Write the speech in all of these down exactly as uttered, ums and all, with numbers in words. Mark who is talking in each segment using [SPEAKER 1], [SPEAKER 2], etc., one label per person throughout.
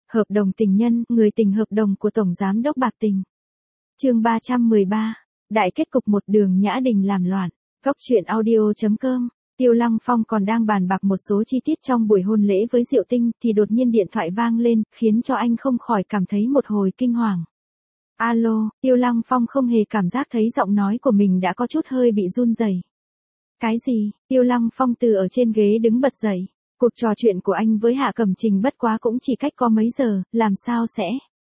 [SPEAKER 1] Hợp đồng tình nhân, người tình hợp đồng của Tổng Giám đốc bạc tình. Chương ba trăm mười ba. Đại kết cục một Đường Nhã Đình làm loạn. Góc truyện audio chấm com. Tiêu Lăng Phong còn đang bàn bạc một số chi tiết trong buổi hôn lễ với Diệu Tinh thì đột nhiên điện thoại vang lên, khiến cho anh không khỏi cảm thấy một hồi kinh hoàng. Alo, Tiêu Lăng Phong không hề cảm giác thấy giọng nói của mình đã có chút hơi bị run rẩy. Cái gì? Tiêu Lăng Phong từ ở trên ghế đứng bật dậy. Cuộc trò chuyện của anh với Hạ Cẩm Trình bất quá cũng chỉ cách có mấy giờ, làm sao sẽ?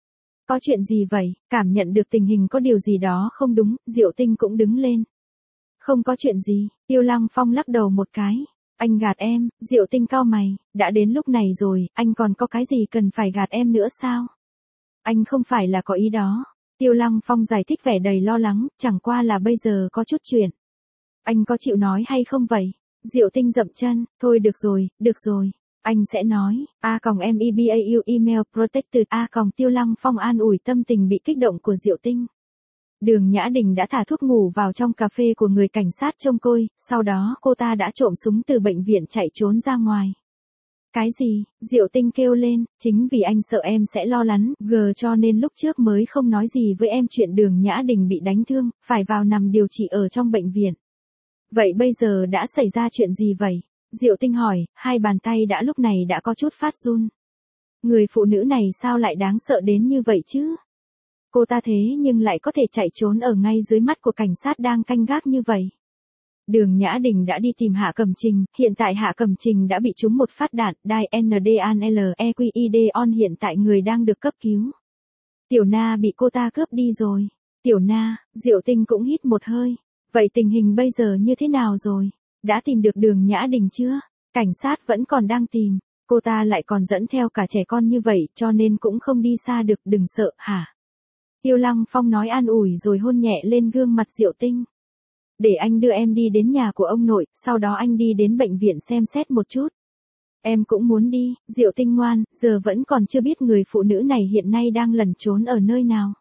[SPEAKER 1] Có chuyện gì vậy? Cảm nhận được tình hình có điều gì đó không đúng, Diệu Tinh cũng đứng lên. Không có chuyện gì, Tiêu Lăng Phong lắc đầu một cái. Anh gạt em, Diệu Tinh cau mày, đã đến lúc này rồi, anh còn có cái gì cần phải gạt em nữa sao? Anh không phải là có ý đó. Tiêu Lăng Phong giải thích vẻ đầy lo lắng, chẳng qua là bây giờ có chút chuyện. Anh có chịu nói hay không vậy? Diệu Tinh dậm chân, thôi được rồi, được rồi. Anh sẽ nói, a còng em e b a u email protected a còng Tiêu Lăng Phong an ủi tâm tình bị kích động của Diệu Tinh. Đường Nhã Đình đã thả thuốc ngủ vào trong cà phê của người cảnh sát trông coi, sau đó cô ta đã trộm súng từ bệnh viện chạy trốn ra ngoài. Cái gì? Diệu Tinh kêu lên, chính vì anh sợ em sẽ lo lắng, gờ cho nên lúc trước mới không nói gì với em chuyện Đường Nhã Đình bị đánh thương, phải vào nằm điều trị ở trong bệnh viện. Vậy bây giờ đã xảy ra chuyện gì vậy? Diệu Tinh hỏi, hai bàn tay đã lúc này đã có chút phát run. Người phụ nữ này sao lại đáng sợ đến như vậy chứ? Cô ta thế nhưng lại có thể chạy trốn ở ngay dưới mắt của cảnh sát đang canh gác như vậy. Đường Nhã Đình đã đi tìm Hạ Cẩm Trình, hiện tại Hạ Cẩm Trình đã bị trúng một phát đạn, đai en đê a en lờ e quy i đê on hiện tại người đang được cấp cứu. Tiểu Na bị cô ta cướp đi rồi. Tiểu Na, Diệu Tinh cũng hít một hơi. Vậy tình hình bây giờ như thế nào rồi? Đã tìm được Đường Nhã Đình chưa? Cảnh sát vẫn còn đang tìm. Cô ta lại còn dẫn theo cả trẻ con như vậy cho nên cũng không đi xa được, đừng sợ hả? Tiêu Lăng Phong nói an ủi rồi hôn nhẹ lên gương mặt Diệu Tinh. Để anh đưa em đi đến nhà của ông nội, sau đó anh đi đến bệnh viện xem xét một chút. Em cũng muốn đi, Diệu Tinh ngoan, giờ vẫn còn chưa biết người phụ nữ này hiện nay đang lẩn trốn ở nơi nào.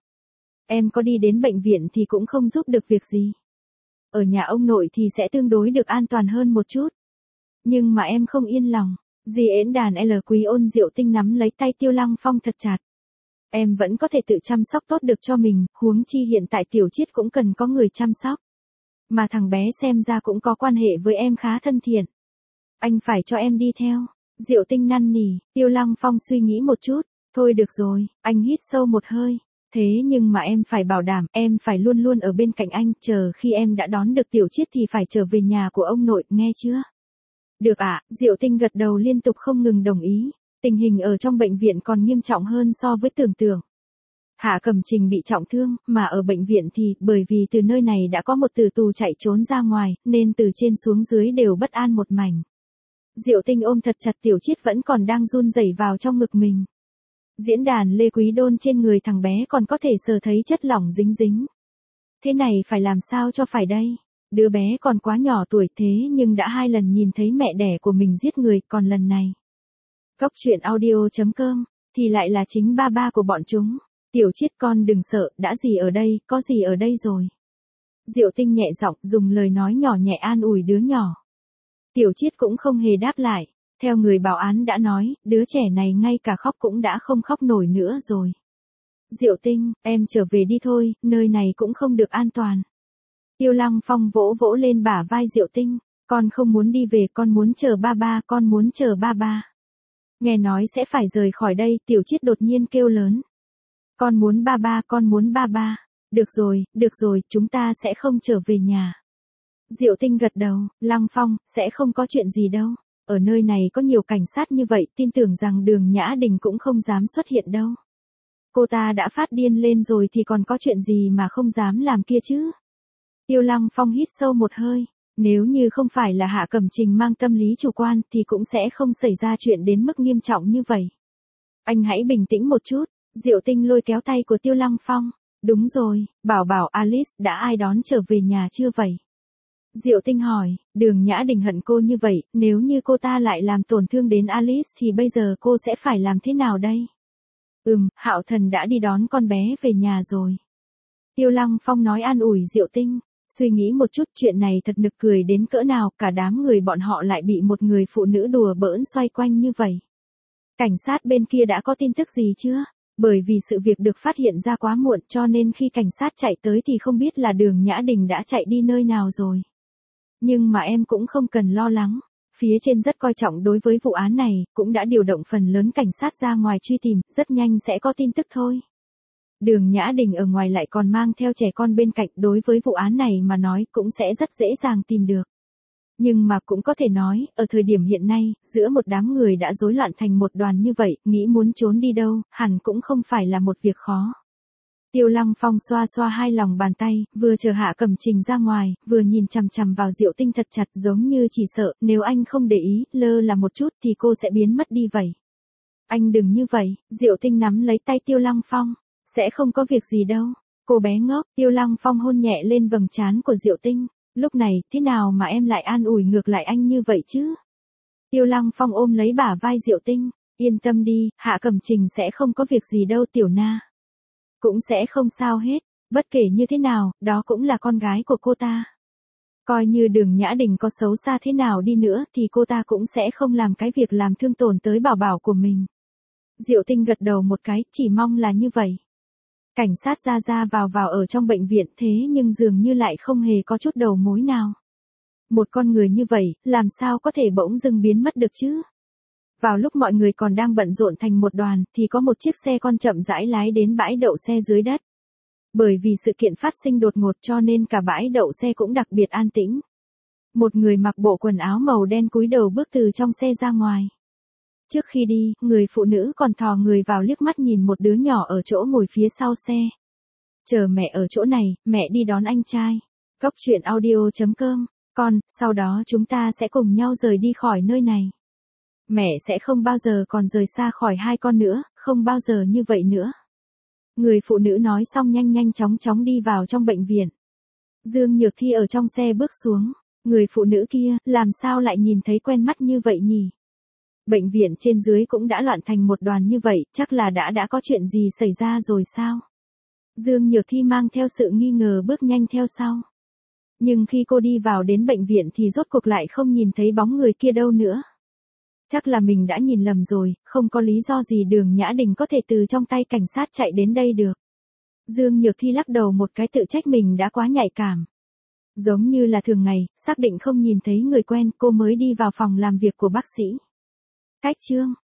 [SPEAKER 1] Em có đi đến bệnh viện thì cũng không giúp được việc gì. Ở nhà ông nội thì sẽ tương đối được an toàn hơn một chút. Nhưng mà em không yên lòng. Dì Yến Đàn L Quý Ôn Diệu Tinh nắm lấy tay Tiêu Lăng Phong thật chặt. Em vẫn có thể tự chăm sóc tốt được cho mình, huống chi hiện tại Tiểu Chiết cũng cần có người chăm sóc. Mà thằng bé xem ra cũng có quan hệ với em khá thân thiện. Anh phải cho em đi theo. Diệu Tinh năn nỉ, Tiêu Lăng Phong suy nghĩ một chút. Thôi được rồi, anh hít sâu một hơi. Thế nhưng mà em phải bảo đảm, em phải luôn luôn ở bên cạnh anh, chờ khi em đã đón được Tiểu Chiết thì phải trở về nhà của ông nội, nghe chưa? Được ạ, à, Diệu Tinh gật đầu liên tục không ngừng đồng ý. Tình hình ở trong bệnh viện còn nghiêm trọng hơn so với tưởng tượng. Hạ Cẩm Trình bị trọng thương, mà ở bệnh viện thì, bởi vì từ nơi này đã có một tử tù chạy trốn ra ngoài, nên từ trên xuống dưới đều bất an một mảnh. Diệu Tinh ôm thật chặt Tiểu Chiết vẫn còn đang run rẩy vào trong ngực mình. Diễn đàn Lê Quý Đôn trên người thằng bé còn có thể sờ thấy chất lỏng dính dính. Thế này phải làm sao cho phải đây? Đứa bé còn quá nhỏ tuổi thế nhưng đã hai lần nhìn thấy mẹ đẻ của mình giết người, còn lần này. Góc truyện audio chấm com, thì lại là chính ba ba của bọn chúng. Tiểu Chiết con đừng sợ, đã gì ở đây, có gì ở đây rồi. Diệu Tinh nhẹ giọng dùng lời nói nhỏ nhẹ an ủi đứa nhỏ. Tiểu Chiết cũng không hề đáp lại. Theo người bảo án đã nói, đứa trẻ này ngay cả khóc cũng đã không khóc nổi nữa rồi. Diệu Tinh, em trở về đi thôi, nơi này cũng không được an toàn. Tiêu Lăng Phong vỗ vỗ lên bả vai Diệu Tinh. Con không muốn đi về, con muốn chờ ba ba, con muốn chờ ba ba. Nghe nói sẽ phải rời khỏi đây, Tiểu Chiết đột nhiên kêu lớn. Con muốn ba ba, con muốn ba ba. Được rồi, được rồi, chúng ta sẽ không trở về nhà. Diệu Tinh gật đầu, Lăng Phong, sẽ không có chuyện gì đâu. Ở nơi này có nhiều cảnh sát như vậy, tin tưởng rằng Đường Nhã Đình cũng không dám xuất hiện đâu. Cô ta đã phát điên lên rồi thì còn có chuyện gì mà không dám làm kia chứ? Tiêu Lăng Phong hít sâu một hơi. Nếu như không phải là Hạ Cẩm Trình mang tâm lý chủ quan thì cũng sẽ không xảy ra chuyện đến mức nghiêm trọng như vậy. Anh hãy bình tĩnh một chút. Diệu Tinh lôi kéo tay của Tiêu Lăng Phong. Đúng rồi, bảo bảo Alice đã ai đón trở về nhà chưa vậy? Diệu Tinh hỏi, Đường Nhã Đình hận cô như vậy, nếu như cô ta lại làm tổn thương đến Alice thì bây giờ cô sẽ phải làm thế nào đây? Ừm, Hạo Thần đã đi đón con bé về nhà rồi. Tiêu Lăng Phong nói an ủi Diệu Tinh. Suy nghĩ một chút, chuyện này thật nực cười đến cỡ nào, cả đám người bọn họ lại bị một người phụ nữ đùa bỡn xoay quanh như vậy. Cảnh sát bên kia đã có tin tức gì chưa? Bởi vì sự việc được phát hiện ra quá muộn cho nên khi cảnh sát chạy tới thì không biết là Đường Nhã Đình đã chạy đi nơi nào rồi. Nhưng mà em cũng không cần lo lắng. Phía trên rất coi trọng đối với vụ án này, cũng đã điều động phần lớn cảnh sát ra ngoài truy tìm, rất nhanh sẽ có tin tức thôi. Đường Nhã Đình ở ngoài lại còn mang theo trẻ con bên cạnh, đối với vụ án này mà nói cũng sẽ rất dễ dàng tìm được. Nhưng mà cũng có thể nói, ở thời điểm hiện nay, giữa một đám người đã rối loạn thành một đoàn như vậy, nghĩ muốn trốn đi đâu, hẳn cũng không phải là một việc khó. Tiêu Lăng Phong xoa xoa hai lòng bàn tay, vừa chờ Hạ Cẩm Trình ra ngoài, vừa nhìn chằm chằm vào Diệu Tinh thật chặt, giống như chỉ sợ, nếu anh không để ý, lơ là một chút thì cô sẽ biến mất đi vậy. Anh đừng như vậy, Diệu Tinh nắm lấy tay Tiêu Lăng Phong, sẽ không có việc gì đâu. Cô bé ngốc, Tiêu Lăng Phong hôn nhẹ lên vầng trán của Diệu Tinh, lúc này, thế nào mà em lại an ủi ngược lại anh như vậy chứ? Tiêu Lăng Phong ôm lấy bả vai Diệu Tinh, yên tâm đi, Hạ Cẩm Trình sẽ không có việc gì đâu Tiểu Na. Cũng sẽ không sao hết, bất kể như thế nào, đó cũng là con gái của cô ta. Coi như Đường Nhã Đình có xấu xa thế nào đi nữa thì cô ta cũng sẽ không làm cái việc làm thương tổn tới bảo bảo của mình. Diệu Tinh gật đầu một cái, chỉ mong là như vậy. Cảnh sát ra ra vào vào ở trong bệnh viện thế nhưng dường như lại không hề có chút đầu mối nào. Một con người như vậy, làm sao có thể bỗng dưng biến mất được chứ? Vào lúc mọi người còn đang bận rộn thành một đoàn, thì có một chiếc xe con chậm rãi lái đến bãi đậu xe dưới đất. Bởi vì sự kiện phát sinh đột ngột cho nên cả bãi đậu xe cũng đặc biệt an tĩnh. Một người mặc bộ quần áo màu đen cúi đầu bước từ trong xe ra ngoài. Trước khi đi, người phụ nữ còn thò người vào liếc mắt nhìn một đứa nhỏ ở chỗ ngồi phía sau xe. Chờ mẹ ở chỗ này, mẹ đi đón anh trai. Cốc truyện audio chấm com, con, sau đó chúng ta sẽ cùng nhau rời đi khỏi nơi này. Mẹ sẽ không bao giờ còn rời xa khỏi hai con nữa, không bao giờ như vậy nữa. Người phụ nữ nói xong nhanh nhanh chóng chóng đi vào trong bệnh viện. Dương Nhược Thi ở trong xe bước xuống. Người phụ nữ kia, làm sao lại nhìn thấy quen mắt như vậy nhỉ? Bệnh viện trên dưới cũng đã loạn thành một đoàn như vậy, chắc là đã đã có chuyện gì xảy ra rồi sao? Dương Nhược Thi mang theo sự nghi ngờ bước nhanh theo sau. Nhưng khi cô đi vào đến bệnh viện thì rốt cuộc lại không nhìn thấy bóng người kia đâu nữa. Chắc là mình đã nhìn lầm rồi, không có lý do gì Đường Nhã Đình có thể từ trong tay cảnh sát chạy đến đây được. Dương Nhược Thi lắc đầu một cái tự trách mình đã quá nhạy cảm. Giống như là thường ngày, xác định không nhìn thấy người quen, cô mới đi vào phòng làm việc của bác sĩ. Cách chương